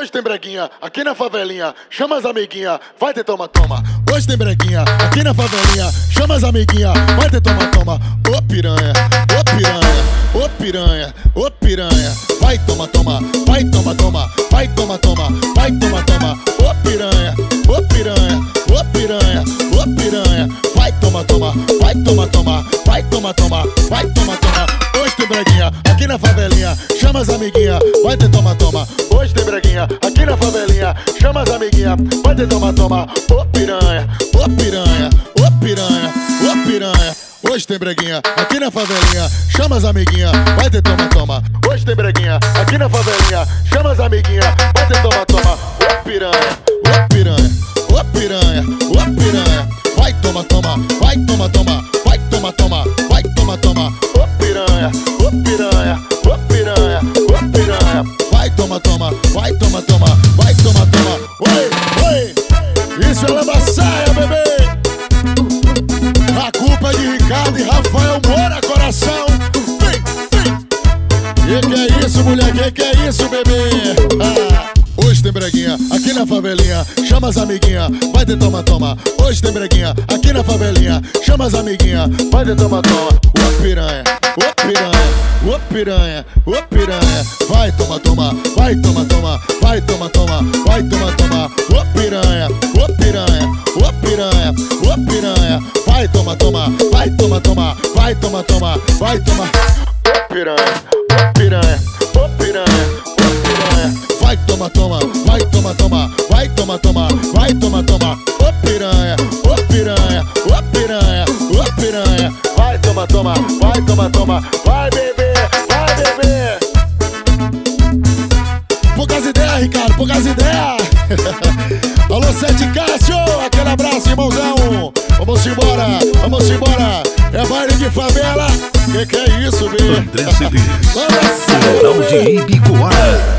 Hoje tem breguinha aqui na favelinha, chama as amiguinha, vai ter toma-toma. Hoje tem breguinha aqui na favelinha, chama as amiguinha, vai ter toma-toma. Ô piranha, ô piranha, ô piranha, ô piranha, vai toma-toma, vai toma-toma, vai toma-toma, vai toma-toma. Ô piranha, ô piranha, ô piranha, ô piranha, vai toma-toma, vai toma-toma, vai toma-toma, vai toma-toma. Hoje tem breguinha aqui na favelinha, chama as amiguinha, vai ter toma-toma. Hoje tem breguinha aqui na favelinha, chama as amiguinha, vai ter toma-toma. Ô piranha, ô piranha, ô piranha, ô piranha. Hoje tem breguinha aqui na favelinha, chama as amiguinha, vai ter toma-toma. Hoje tem breguinha aqui na favelinha, chama as amiguinha, vai ter toma-toma. Ô piranha, ô piranha, ô piranha, ô piranha, vai toma-toma, vai toma-toma, vai toma-toma, vai toma-toma. Ô piranha, ô piranha, ô piranha, ô piranha, vai toma-toma, vai toma-toma, vai toma-toma. Oi, oi, isso é lamba-saia, bebê. A culpa é de Ricardo e Rafael Moura, coração. Vem, vem. Que é isso, mulher? Que é isso, bebê? Hoje tem breguinha aqui na favelinha, chama as amiguinha, vai ter toma-toma. Hoje tem breguinha aqui na favelinha, chama as amiguinha, vai ter toma-toma. Ô piranha, ô piranha, ô piranha, ô piranha, vai toma-toma, vai toma-toma, vai toma-toma, vai toma-toma. Ô piranha, ô piranha, ô piranha, ô piranha, vai toma-toma, vai toma-toma, vai toma-toma, vai toma. Ô piranha, ô piranha, ô piranha, ô piranha, vai toma-toma, vai toma-toma, vai toma-toma, vai toma-toma. Ô piranha, ô piranha, ô piranha, ô piranha, vai toma-toma, vai toma-toma, vai beber, vai beber. Poucas ideias, Ricardo, poucas ideias. Alô, Sete Cássio, aquele abraço, irmãozão. Vamos embora, vamos embora. É baile de favela. Que é isso, bê? André Cedês, Coral de Ibicoara.